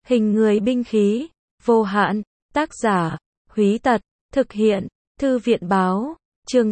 Hình người binh khí, vô hạn, tác giả, Húy Tật, thực hiện, Thư viện báo, chương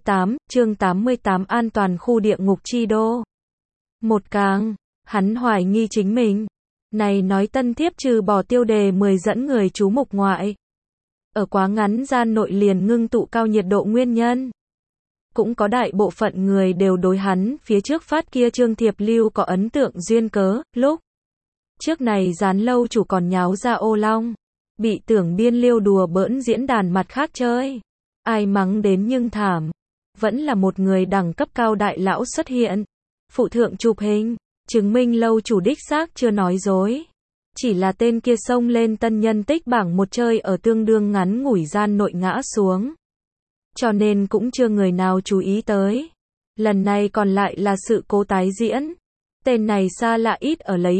88 an toàn khu địa ngục chi đô. Một càng, hắn hoài nghi chính mình. Này nói tân thiếp trừ bỏ tiêu đề 10 dẫn người chú mục ngoại. Ở quá ngắn gian nội liền ngưng tụ cao nhiệt độ nguyên nhân. Cũng có đại bộ phận người đều đối hắn phía trước phát kia chương thiệp lưu có ấn tượng duyên cớ, lúc trước này dán lâu chủ còn nháo ra ô long. Bị tưởng biên liêu đùa bỡn diễn đàn mặt khác chơi. Ai mắng đến nhưng thảm. Vẫn là một người đẳng cấp cao đại lão xuất hiện. Phụ thượng chụp hình, chứng minh lâu chủ đích xác chưa nói dối. Chỉ là tên kia xông lên tân nhân tích bảng một chơi ở tương đương ngắn ngủi gian nội ngã xuống. Cho nên cũng chưa người nào chú ý tới. Lần này còn lại là sự cố tái diễn. Tên này xa lạ ít ở lấy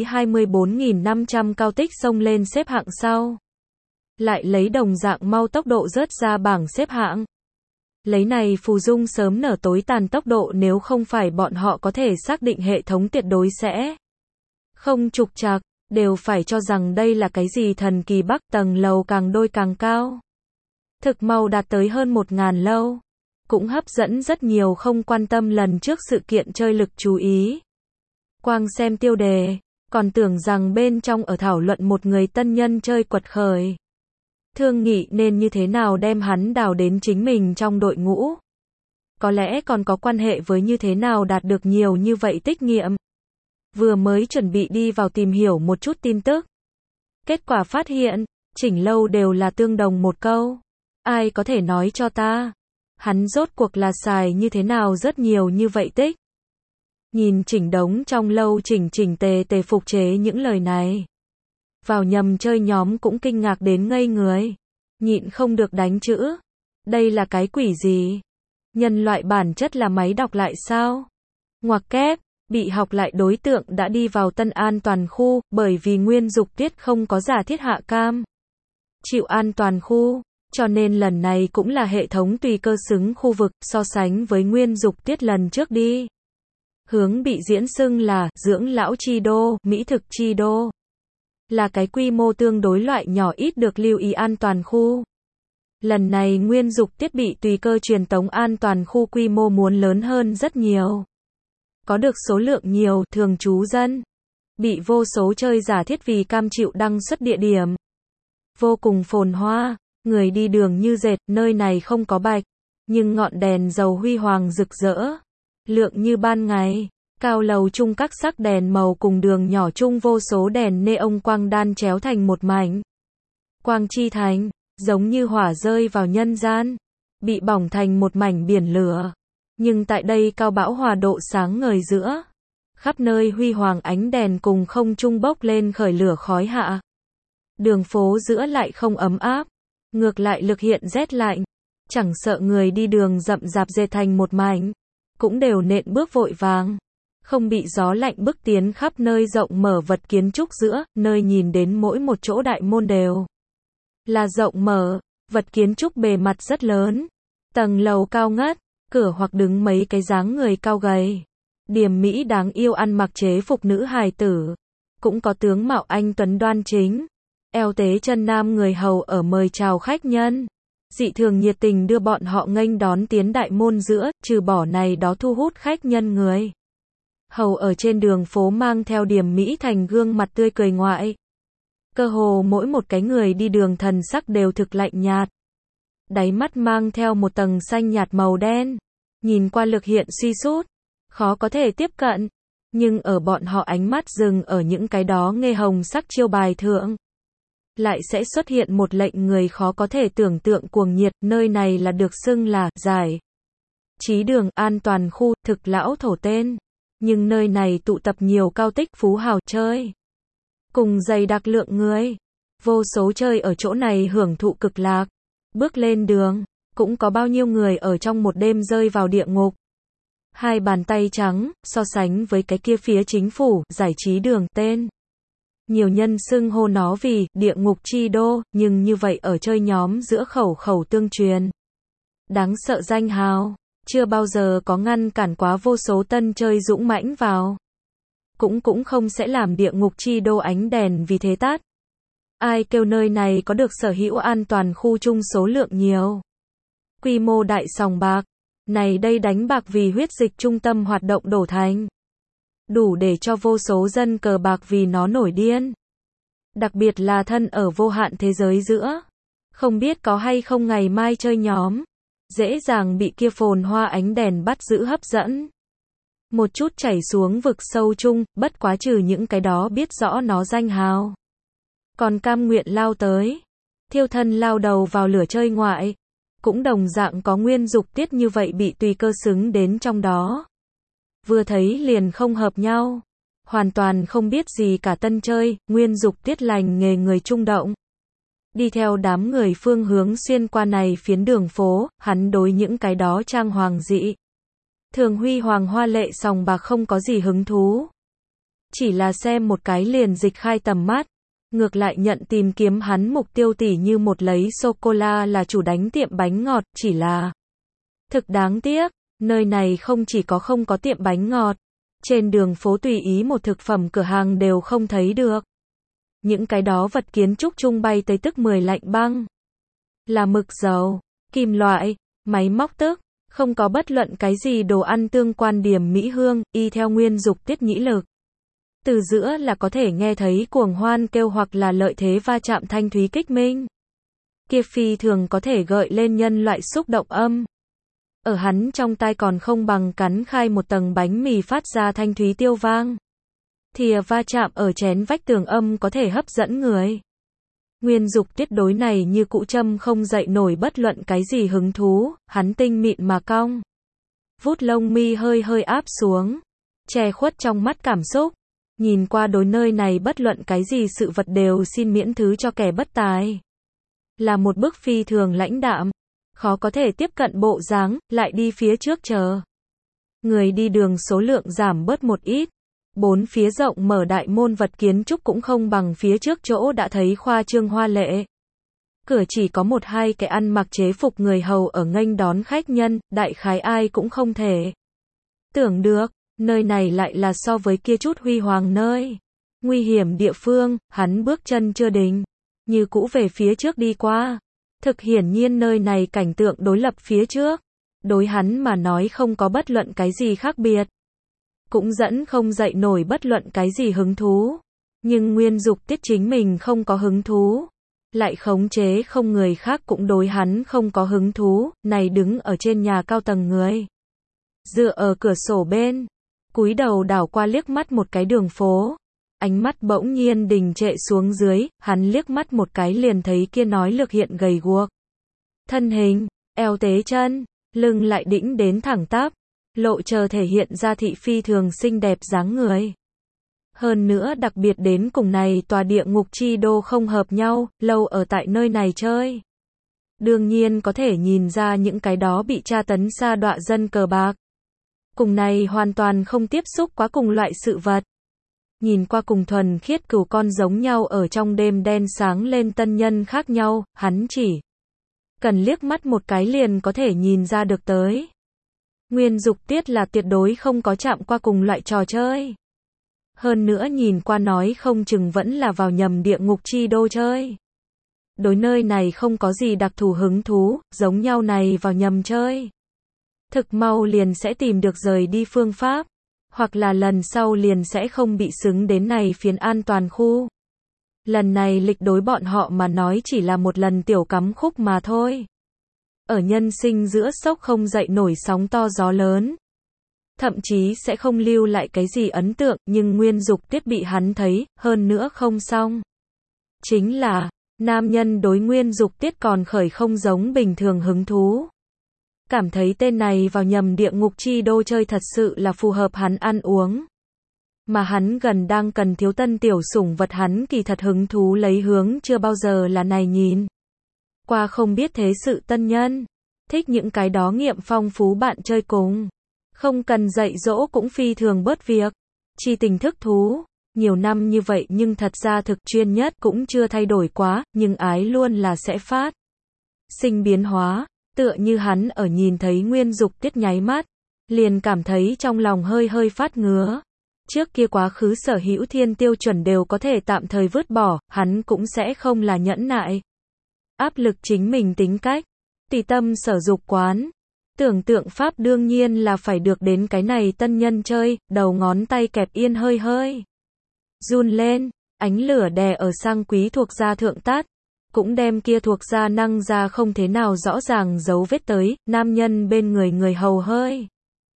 24.500 cao tích xông lên xếp hạng sau. Lại lấy đồng dạng mau tốc độ rớt ra bảng xếp hạng. Lấy này phù dung sớm nở tối tàn tốc độ nếu không phải bọn họ có thể xác định hệ thống tuyệt đối sẽ không trục trặc, đều phải cho rằng đây là cái gì thần kỳ bắc tầng lầu càng đôi càng cao. Thực mau đạt tới hơn 1.000 lâu. Cũng hấp dẫn rất nhiều không quan tâm lần trước sự kiện chơi lực chú ý. Quang xem tiêu đề, còn tưởng rằng bên trong ở thảo luận một người tân nhân chơi quật khởi. Thương nghị nên như thế nào đem hắn đào đến chính mình trong đội ngũ. Có lẽ còn có quan hệ với như thế nào đạt được nhiều như vậy tích nghiệm. Vừa mới chuẩn bị đi vào tìm hiểu một chút tin tức. Kết quả phát hiện, chỉnh lâu đều là tương đồng một câu. Ai có thể nói cho ta? Hắn rốt cuộc là xài như thế nào rất nhiều như vậy tích. Nhìn chỉnh đống trong lâu chỉnh tề phục chế những lời này. Vào nhầm chơi nhóm cũng kinh ngạc đến ngây người. Nhịn không được đánh chữ. Đây là cái quỷ gì? Nhân loại bản chất là máy đọc lại sao? Ngoặc kép, bị học lại đối tượng đã đi vào tân an toàn khu, bởi vì nguyên dục tiết không có giả thiết hạ cam. Chịu an toàn khu, cho nên lần này cũng là hệ thống tùy cơ xứng khu vực, so sánh với nguyên dục tiết lần trước đi. Hướng bị diễn xưng là, dưỡng lão chi đô, mỹ thực chi đô. Là cái quy mô tương đối loại nhỏ ít được lưu ý an toàn khu. Lần này nguyên dục tiết bị tùy cơ truyền tống an toàn khu quy mô muốn lớn hơn rất nhiều. Có được số lượng nhiều thường trú dân. Bị vô số chơi giả thiết vì cam chịu đăng xuất địa điểm. Vô cùng phồn hoa, người đi đường như dệt, nơi này không có bạch. Nhưng ngọn đèn dầu huy hoàng rực rỡ. Lượng như ban ngày. Cao lầu chung các sắc đèn màu cùng đường nhỏ chung vô số đèn neon quang đan chéo thành một mảnh. Quang chi thành, giống như hỏa rơi vào nhân gian. Bị bỏng thành một mảnh biển lửa. Nhưng tại đây cao bão hòa độ sáng ngời giữa. Khắp nơi huy hoàng ánh đèn cùng không trung bốc lên khởi lửa khói hạ. Đường phố giữa lại không ấm áp. Ngược lại lực hiện rét lạnh. Chẳng sợ người đi đường rậm rạp dệt thành một mảnh. Cũng đều nện bước vội vàng. Không bị gió lạnh bức tiến khắp nơi rộng mở vật kiến trúc giữa, nơi nhìn đến mỗi một chỗ đại môn đều là rộng mở, vật kiến trúc bề mặt rất lớn, tầng lầu cao ngất, cửa hoặc đứng mấy cái dáng người cao gầy, điềm mỹ đáng yêu ăn mặc chế phục nữ hài tử, cũng có tướng mạo anh tuấn đoan chính, eo tế chân nam người hầu ở mời chào khách nhân, dị thường nhiệt tình đưa bọn họ nghênh đón tiến đại môn giữa, trừ bỏ này đó thu hút khách nhân người. Hầu ở trên đường phố mang theo điểm mỹ thành gương mặt tươi cười ngoại. Cơ hồ mỗi một cái người đi đường thần sắc đều thực lạnh nhạt. Đáy mắt mang theo một tầng xanh nhạt màu đen. Nhìn qua lực hiện suy sút. Khó có thể tiếp cận. Nhưng ở bọn họ ánh mắt dừng ở những cái đó nghe hồng sắc chiêu bài thượng. Lại sẽ xuất hiện một lệnh người khó có thể tưởng tượng cuồng nhiệt. Nơi này là được xưng là giải trí đường an toàn khu thực lão thổ tên. Nhưng nơi này tụ tập nhiều cao tích phú hào chơi. Cùng dày đặc lượng người. Vô số chơi ở chỗ này hưởng thụ cực lạc. Bước lên đường, cũng có bao nhiêu người ở trong một đêm rơi vào địa ngục. Hai bàn tay trắng, so sánh với cái kia phía chính phủ, giải trí đường tên. Nhiều nhân xưng hô nó vì, địa ngục chi đô, nhưng như vậy ở chơi nhóm giữa khẩu tương truyền. Đáng sợ danh hào. Chưa bao giờ có ngăn cản quá vô số tân chơi dũng mãnh vào. Cũng không sẽ làm địa ngục chi đô ánh đèn vì thế tắt. Ai kêu nơi này có được sở hữu an toàn khu chung số lượng nhiều. Quy mô đại sòng bạc. Này đây đánh bạc vì huyết dịch trung tâm hoạt động đổ thành. Đủ để cho vô số dân cờ bạc vì nó nổi điên. Đặc biệt là thân ở vô hạn thế giới giữa. Không biết có hay không ngày mai chơi nhóm. Dễ dàng bị kia phồn hoa ánh đèn bắt giữ hấp dẫn. Một chút chảy xuống vực sâu chung, bất quá trừ những cái đó biết rõ nó danh hào. Còn cam nguyện lao tới. Thiêu thân lao đầu vào lửa chơi ngoại. Cũng đồng dạng có Nguyên Dục Tiết như vậy bị tùy cơ xứng đến trong đó. Vừa thấy liền không hợp nhau. Hoàn toàn không biết gì cả tân chơi, Nguyên Dục Tiết lành nghề người trung động. Đi theo đám người phương hướng xuyên qua này phiến đường phố, hắn đối những cái đó trang hoàng dị. Thường huy hoàng hoa lệ sòng bạc không có gì hứng thú. Chỉ là xem một cái liền dịch khai tầm mắt. Ngược lại nhận tìm kiếm hắn mục tiêu tỉ như một lấy sô-cô-la là chủ đánh tiệm bánh ngọt, chỉ là thực đáng tiếc, nơi này không chỉ có không có tiệm bánh ngọt, trên đường phố tùy ý một thực phẩm cửa hàng đều không thấy được. Những cái đó vật kiến trúc chung bay tới tức 10 lạnh băng. Là mực dầu, kim loại, máy móc tức, không có bất luận cái gì đồ ăn tương quan điểm mỹ hương, y theo Nguyên Dục Tiết nhĩ lực. Từ giữa là có thể nghe thấy cuồng hoan kêu hoặc là lợi thế va chạm thanh thúy kích minh. Kia phi thường có thể gợi lên nhân loại xúc động âm. Ở hắn trong tai còn không bằng cắn khai một tầng bánh mì phát ra thanh thúy tiêu vang. Thìa va chạm ở chén vách tường âm có thể hấp dẫn người. Nguyên Dục Tiết đối này như cụ châm không dậy nổi bất luận cái gì hứng thú, hắn tinh mịn mà cong. Vút lông mi hơi hơi áp xuống, che khuất trong mắt cảm xúc. Nhìn qua đối nơi này bất luận cái gì sự vật đều xin miễn thứ cho kẻ bất tài. Là một bức phi thường lãnh đạm, khó có thể tiếp cận bộ dáng, lại đi phía trước chờ. Người đi đường số lượng giảm bớt một ít. Bốn phía rộng mở đại môn vật kiến trúc cũng không bằng phía trước chỗ đã thấy khoa trương hoa lệ. Cửa chỉ có một hai cái ăn mặc chế phục người hầu ở nghênh đón khách nhân, đại khái ai cũng không thể tưởng được. Nơi này lại là so với kia chút huy hoàng nơi. Nguy hiểm địa phương, hắn bước chân chưa định. Như cũ về phía trước đi qua. Thực hiển nhiên nơi này cảnh tượng đối lập phía trước. Đối hắn mà nói không có bất luận cái gì khác biệt. Cũng dẫn không dậy nổi bất luận cái gì hứng thú. Nhưng Nguyên Dục Tiết chính mình không có hứng thú. Lại khống chế không người khác cũng đối hắn không có hứng thú. Này đứng ở trên nhà cao tầng người. Dựa ở cửa sổ bên. Cúi đầu đảo qua liếc mắt một cái đường phố. Ánh mắt bỗng nhiên đình trệ xuống dưới, hắn liếc mắt một cái liền thấy kia nói lược hiện gầy guộc. Thân hình, eo tế chân, lưng lại đĩnh đến thẳng tắp, lộ chờ thể hiện ra thị phi thường xinh đẹp dáng người. Hơn nữa đặc biệt đến cùng này tòa địa ngục chi đô không hợp nhau, lâu ở tại nơi này chơi. Đương nhiên có thể nhìn ra những cái đó bị tra tấn sa đọa dân cờ bạc. Cùng này hoàn toàn không tiếp xúc quá cùng loại sự vật. Nhìn qua cùng thuần khiết cừu con giống nhau ở trong đêm đen sáng lên tân nhân khác nhau, hắn chỉ cần liếc mắt một cái liền có thể nhìn ra được tới. Nguyên Dục Tiết là tuyệt đối không có chạm qua cùng loại trò chơi. Hơn nữa nhìn qua nói không chừng vẫn là vào nhầm địa ngục chi đô chơi. Đối nơi này không có gì đặc thù hứng thú, giống nhau này vào nhầm chơi. Thực mau liền sẽ tìm được rời đi phương pháp, hoặc là lần sau liền sẽ không bị xứng đến này phiến an toàn khu. Lần này lịch đối bọn họ mà nói chỉ là một lần tiểu cắm khúc mà thôi. Ở nhân sinh giữa sốc không dậy nổi sóng to gió lớn. Thậm chí sẽ không lưu lại cái gì ấn tượng, nhưng Nguyên Dục Tiết bị hắn thấy, hơn nữa không xong. Chính là, nam nhân đối Nguyên Dục Tiết còn khởi không giống bình thường hứng thú. Cảm thấy tên này vào nhầm địa ngục chi đô chơi thật sự là phù hợp hắn ăn uống. Mà hắn gần đang cần thiếu tân tiểu sủng vật hắn kỳ thật hứng thú lấy hướng chưa bao giờ là này nhìn. Qua không biết thế sự tân nhân. Thích những cái đó nghiệm phong phú bạn chơi cùng. Không cần dạy dỗ cũng phi thường bớt việc. Chi tình thức thú. Nhiều năm như vậy nhưng thật ra thực chuyên nhất cũng chưa thay đổi quá, nhưng ái luôn là sẽ phát sinh biến hóa. Tựa như hắn ở nhìn thấy Nguyên Dục Tiết nháy mắt, liền cảm thấy trong lòng hơi hơi phát ngứa. Trước kia quá khứ sở hữu thiên tiêu chuẩn đều có thể tạm thời vứt bỏ, hắn cũng sẽ không là nhẫn nại. Áp lực chính mình tính cách, tùy tâm sở dục quán. Tưởng tượng pháp đương nhiên là phải được đến cái này tân nhân chơi, đầu ngón tay kẹp yên hơi hơi run lên, ánh lửa đè ở sang quý thuộc gia thượng tát, cũng đem kia thuộc gia năng ra không thế nào rõ ràng dấu vết tới, nam nhân bên người hầu hơi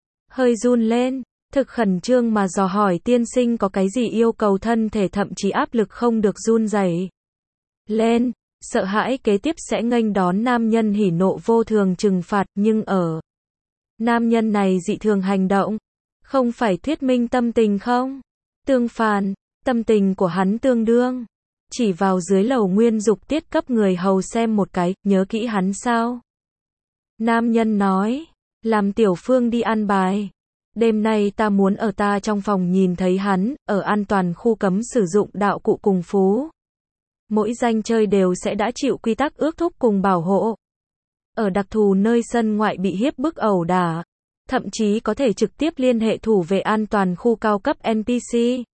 run lên, thực khẩn trương mà dò hỏi tiên sinh có cái gì yêu cầu, thân thể thậm chí áp lực không được run rẩy lên, sợ hãi kế tiếp sẽ nghênh đón nam nhân hỉ nộ vô thường trừng phạt, nhưng ở nam nhân này dị thường hành động, không phải thuyết minh tâm tình không? Tương phản, tâm tình của hắn tương đương. Chỉ vào dưới lầu Nguyên Dục Tiết cấp người hầu xem một cái, nhớ kỹ hắn sao? Nam nhân nói, làm tiểu phương đi ăn bài. Đêm nay ta muốn ở ta trong phòng nhìn thấy hắn, ở an toàn khu cấm sử dụng đạo cụ cùng phú. Mỗi danh chơi đều sẽ đã chịu quy tắc ước thúc cùng bảo hộ. Ở đặc thù nơi sân ngoại bị hiếp bức ẩu đả, thậm chí có thể trực tiếp liên hệ thủ vệ an toàn khu cao cấp NPC.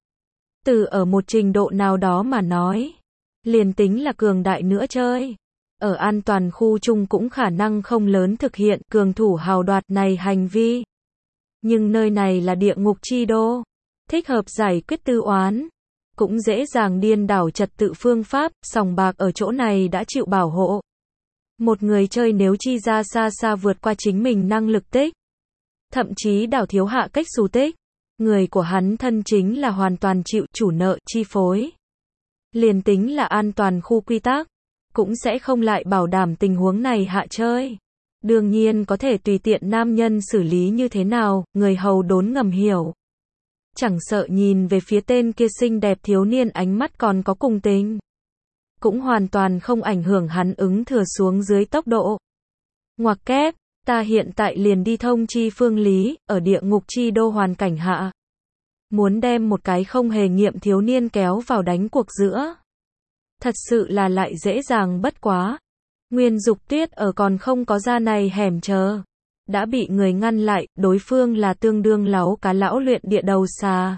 Từ ở một trình độ nào đó mà nói, liền tính là cường đại nữa chơi, ở an toàn khu chung cũng khả năng không lớn thực hiện cường thủ hào đoạt này hành vi. Nhưng nơi này là địa ngục chi đô, thích hợp giải quyết tư oán, cũng dễ dàng điên đảo trật tự phương pháp, sòng bạc ở chỗ này đã chịu bảo hộ. Một người chơi nếu chi ra xa xa vượt qua chính mình năng lực tích, thậm chí đảo thiếu hạ cách xù tích, người của hắn thân chính là hoàn toàn chịu chủ nợ chi phối. Liền tính là an toàn khu quy tắc, cũng sẽ không lại bảo đảm tình huống này hạ chơi. Đương nhiên có thể tùy tiện nam nhân xử lý như thế nào, người hầu đốn ngầm hiểu. Chẳng sợ nhìn về phía tên kia xinh đẹp thiếu niên ánh mắt còn có cùng tình. Cũng hoàn toàn không ảnh hưởng hắn ứng thừa xuống dưới tốc độ. Ngoặc kép, ta hiện tại liền đi thông chi Phương Lý, ở địa ngục chi đô hoàn cảnh hạ. Muốn đem một cái không hề nghiệm thiếu niên kéo vào đánh cuộc giữa. Thật sự là lại dễ dàng bất quá. Nguyên Dục Tuyết ở còn không có ra này hẻm chờ. Đã bị người ngăn lại, đối phương là tương đương láu cá lão luyện địa đầu xà.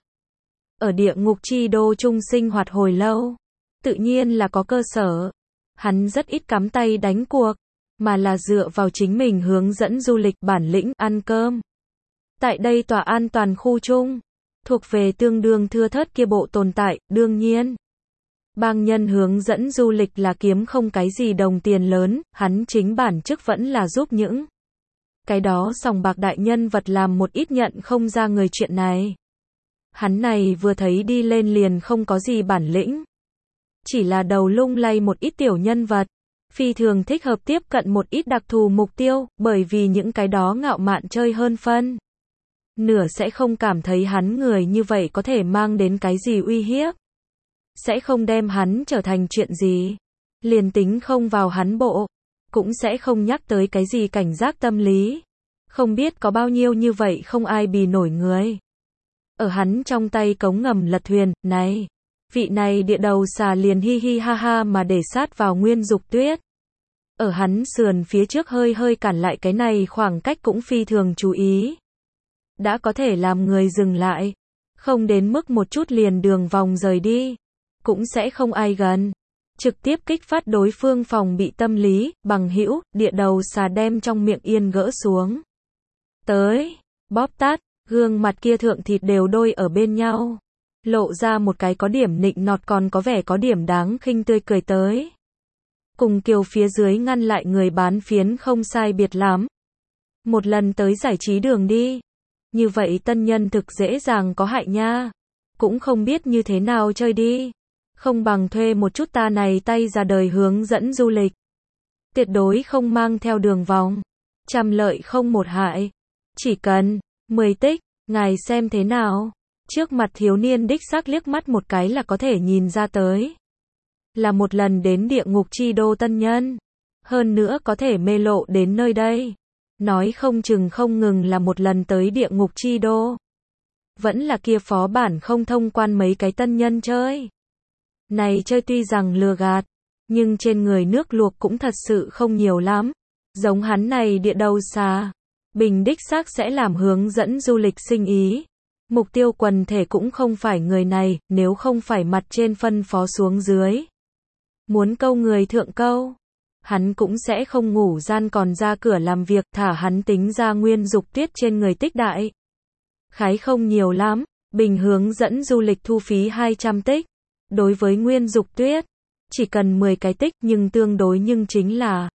Ở địa ngục chi đô trung sinh hoạt hồi lâu. Tự nhiên là có cơ sở. Hắn rất ít cắm tay đánh cuộc, mà là dựa vào chính mình hướng dẫn du lịch bản lĩnh ăn cơm. Tại đây tòa an toàn khu chung, thuộc về tương đương thưa thớt kia bộ tồn tại, đương nhiên. Bang nhân hướng dẫn du lịch là kiếm không cái gì đồng tiền lớn, hắn chính bản chức vẫn là giúp những cái đó sòng bạc đại nhân vật làm một ít nhận không ra người chuyện này. Hắn này vừa thấy đi lên liền không có gì bản lĩnh. Chỉ là đầu lung lay một ít tiểu nhân vật, phi thường thích hợp tiếp cận một ít đặc thù mục tiêu, bởi vì những cái đó ngạo mạn chơi hơn phân. Nửa sẽ không cảm thấy hắn người như vậy có thể mang đến cái gì uy hiếp. Sẽ không đem hắn trở thành chuyện gì. Liền tính không vào hắn bộ, cũng sẽ không nhắc tới cái gì cảnh giác tâm lý. Không biết có bao nhiêu như vậy không ai bì nổi người. Ở hắn trong tay cống ngầm lật thuyền, này. Vị này địa đầu xà liền hi hi ha ha mà để sát vào Nguyên Dục Tuyết. Ở hắn sườn phía trước hơi cản lại cái này khoảng cách cũng phi thường chú ý. Đã có thể làm người dừng lại. Không đến mức một chút liền đường vòng rời đi. Cũng sẽ không ai gần. Trực tiếp kích phát đối phương phòng bị tâm lý, bằng hữu, địa đầu xà đem trong miệng yên gỡ xuống. Tới, bóp tát, gương mặt kia thượng thịt đều đôi ở bên nhau. Lộ ra một cái có điểm nịnh nọt còn có vẻ có điểm đáng khinh tươi cười tới. Cùng kiều phía dưới ngăn lại người bán phiến không sai biệt lắm. Một lần tới giải trí đường đi. Như vậy tân nhân thực dễ dàng có hại nha. Cũng không biết như thế nào chơi đi. Không bằng thuê một chút ta này tay ra đời hướng dẫn du lịch. Tuyệt đối không mang theo đường vòng. Trăm lợi không một hại. Chỉ cần 10 tích, ngài xem thế nào. Trước mặt thiếu niên đích xác liếc mắt một cái là có thể nhìn ra tới. Là một lần đến địa ngục chi đô tân nhân. Hơn nữa có thể mê lộ đến nơi đây. Nói không chừng không ngừng là một lần tới địa ngục chi đô. Vẫn là kia phó bản không thông quan mấy cái tân nhân chơi. Này chơi tuy rằng lừa gạt, nhưng trên người nước luộc cũng thật sự không nhiều lắm. Giống hắn này địa đầu xà. Bình đích xác sẽ làm hướng dẫn du lịch sinh ý. Mục tiêu quần thể cũng không phải người này, nếu không phải mặt trên phân phó xuống dưới. Muốn câu người thượng câu. Hắn cũng sẽ không ngủ gian còn ra cửa làm việc, thả hắn tính ra Nguyên Dục Tuyết trên người tích đại. Khái không nhiều lắm, bình hướng dẫn du lịch thu phí 200 tích. Đối với Nguyên Dục Tuyết, chỉ cần 10 cái tích nhưng tương đối nhưng chính là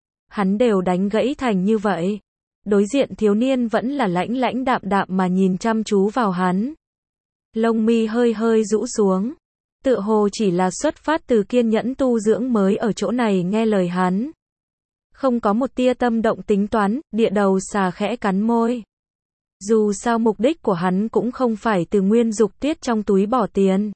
hắn đều đánh gãy thành như vậy. Đối diện thiếu niên vẫn là lãnh lãnh đạm đạm mà nhìn chăm chú vào hắn. Lông mi hơi hơi rũ xuống. Tựa hồ chỉ là xuất phát từ kiên nhẫn tu dưỡng mới ở chỗ này nghe lời hắn. Không có một tia tâm động tính toán, địa đầu xà khẽ cắn môi. Dù sao mục đích của hắn cũng không phải từ Nguyên Dục Tuyết trong túi bỏ tiền.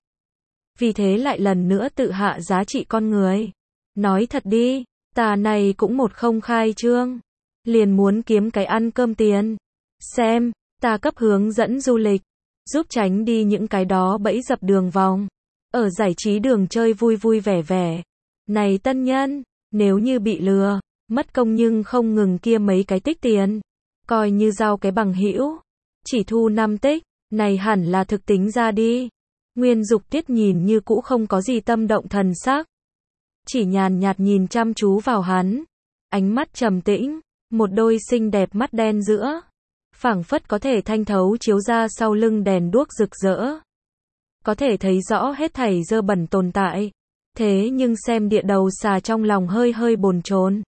Vì thế lại lần nữa tự hạ giá trị con người. Nói thật đi, ta này cũng một không khai trương. Liền muốn kiếm cái ăn cơm tiền. Xem, ta cấp hướng dẫn du lịch. Giúp tránh đi những cái đó bẫy dập đường vòng. Ở giải trí đường chơi vui vui vẻ vẻ. Này tân nhân, nếu như bị lừa, mất công nhưng không ngừng kia mấy cái tích tiền. Coi như giao cái bằng hữu. Chỉ thu 5 tích, này hẳn là thực tính ra đi. Nguyên Dục Tuyết nhìn như cũ không có gì tâm động thần sắc. Chỉ nhàn nhạt nhìn chăm chú vào hắn. Ánh mắt trầm tĩnh, một đôi xinh đẹp mắt đen giữa. Phảng phất có thể thanh thấu chiếu ra sau lưng đèn đuốc rực rỡ. Có thể thấy rõ hết thảy dơ bẩn tồn tại. Thế nhưng xem địa đầu xà trong lòng hơi hơi bồn chồn.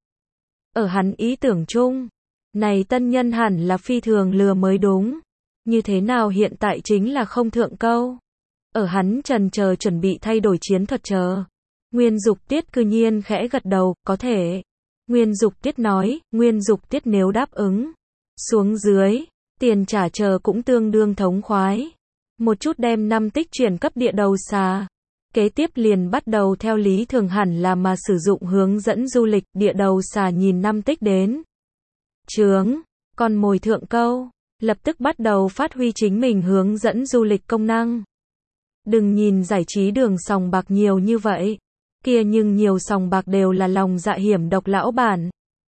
Ở hắn ý tưởng chung, này tân nhân hẳn là phi thường lừa mới đúng. Như thế nào hiện tại chính là không thượng câu. Ở hắn trần chờ chuẩn bị thay đổi chiến thuật chờ. Nguyên Dục Tuyết cư nhiên khẽ gật đầu, có thể. Nguyên Dục Tuyết nói, Nguyên Dục Tuyết nếu đáp ứng. Xuống dưới, tiền trả chờ cũng tương đương thống khoái. Một chút đem 5 tích chuyển cấp địa đầu xà. Kế tiếp liền bắt đầu theo lý thường hẳn là mà sử dụng hướng dẫn du lịch, địa đầu xà nhìn 5 tích đến. Chướng, còn mồi thượng câu, lập tức bắt đầu phát huy chính mình hướng dẫn du lịch công năng. Đừng nhìn giải trí đường sòng bạc nhiều như vậy. Kia nhưng nhiều sòng bạc đều là lòng dạ hiểm độc lão bản.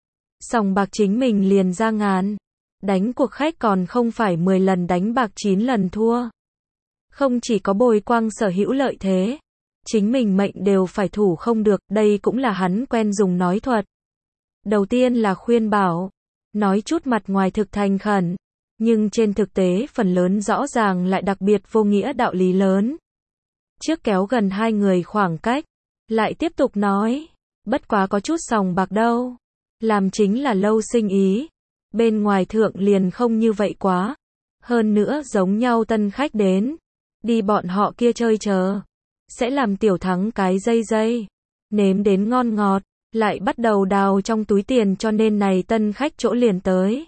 Sòng bạc chính mình liền ra ngàn. Đánh cuộc khách còn không phải 10 lần đánh bạc 9 lần thua. Không chỉ có bồi quang sở hữu lợi thế. Chính mình mệnh đều phải thủ không được, đây cũng là hắn quen dùng nói thuật. Đầu tiên là khuyên bảo. Nói chút mặt ngoài thực thành khẩn. Nhưng trên thực tế phần lớn rõ ràng lại đặc biệt vô nghĩa đạo lý lớn. Trước kéo gần hai người khoảng cách. Lại tiếp tục nói. Bất quá có chút sòng bạc đâu. Làm chính là lâu sinh ý. Bên ngoài thượng liền không như vậy quá. Hơn nữa giống nhau tân khách đến. Đi bọn họ kia chơi chờ. Sẽ làm tiểu thắng cái dây. Nếm đến ngon ngọt. Lại bắt đầu đào trong túi tiền cho nên này tân khách chỗ liền tới.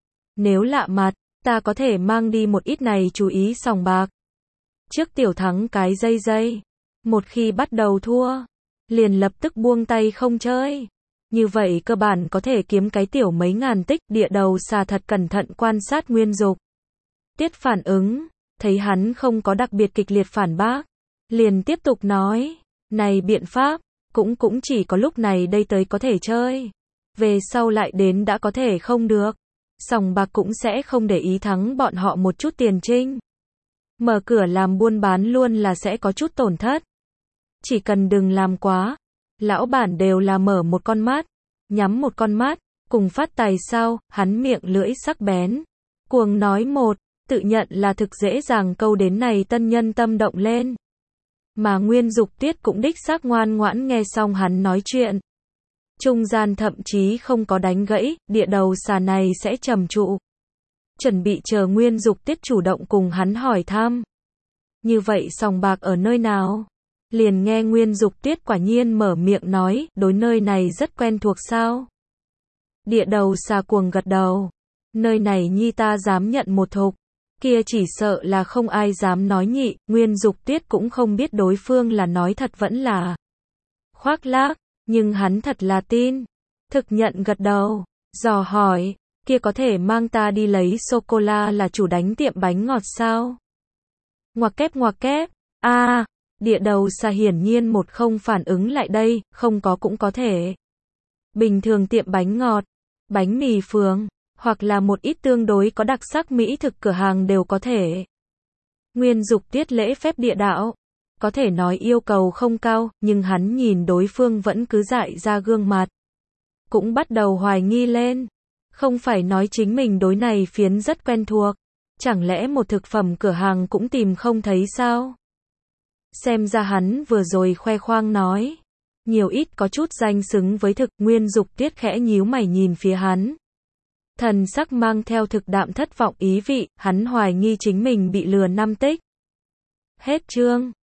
Nếu lạ mặt, ta có thể mang đi một ít này chú ý sòng bạc. Trước tiểu thắng cái dây. Một khi bắt đầu thua. Liền lập tức buông tay không chơi. Như vậy cơ bản có thể kiếm cái tiểu mấy ngàn tích. Địa đầu xà thật cẩn thận quan sát Nguyên Dục Tuyết phản ứng. Thấy hắn không có đặc biệt kịch liệt phản bác. Liền tiếp tục nói. Này biện pháp. Cũng chỉ có lúc này đây tới có thể chơi. Về sau lại đến đã có thể không được. Sòng bạc cũng sẽ không để ý thắng bọn họ một chút tiền trinh. Mở cửa làm buôn bán luôn là sẽ có chút tổn thất. Chỉ cần đừng làm quá. Lão bản đều là mở một con mắt. Nhắm một con mắt. Cùng phát tài sao, hắn miệng lưỡi sắc bén. Cuồng nói một. Tự nhận là thực dễ dàng câu đến này tân nhân tâm động lên. Mà Nguyên Dục Tuyết cũng đích xác ngoan ngoãn nghe xong hắn nói chuyện. Trung gian thậm chí không có đánh gãy, địa đầu xà này sẽ trầm trụ. Chuẩn bị chờ Nguyên Dục Tuyết chủ động cùng hắn hỏi thăm. Như vậy sòng bạc ở nơi nào? Liền nghe Nguyên Dục Tuyết quả nhiên mở miệng nói, đối nơi này rất quen thuộc sao? Địa đầu xà cuồng gật đầu. Nơi này nhi ta dám nhận một thục. Kia chỉ sợ là không ai dám nói nhị. Nguyên Dục Tuyết cũng không biết đối phương là nói thật vẫn là khoác lác, nhưng hắn thật là tin. Thực nhận gật đầu, dò hỏi, kia có thể mang ta đi lấy sô-cô-la là chủ đánh tiệm bánh ngọt sao? Ngoặc kép, địa đầu xà hiển nhiên một không phản ứng lại đây, không có cũng có thể. Bình thường tiệm bánh ngọt, bánh mì phường, hoặc là một ít tương đối có đặc sắc mỹ thực cửa hàng đều có thể. Nguyên Dục Tiết lễ phép địa đạo. Có thể nói yêu cầu không cao, nhưng hắn nhìn đối phương vẫn cứ dại ra gương mặt. Cũng bắt đầu hoài nghi lên. Không phải nói chính mình đối này phiến rất quen thuộc. Chẳng lẽ một thực phẩm cửa hàng cũng tìm không thấy sao? Xem ra hắn vừa rồi khoe khoang nói. Nhiều ít có chút danh xứng với thực. Nguyên Dục Tiết khẽ nhíu mày nhìn phía hắn. Thần sắc mang theo thực đạm thất vọng ý vị, hắn hoài nghi chính mình bị lừa năm tích. Hết chương.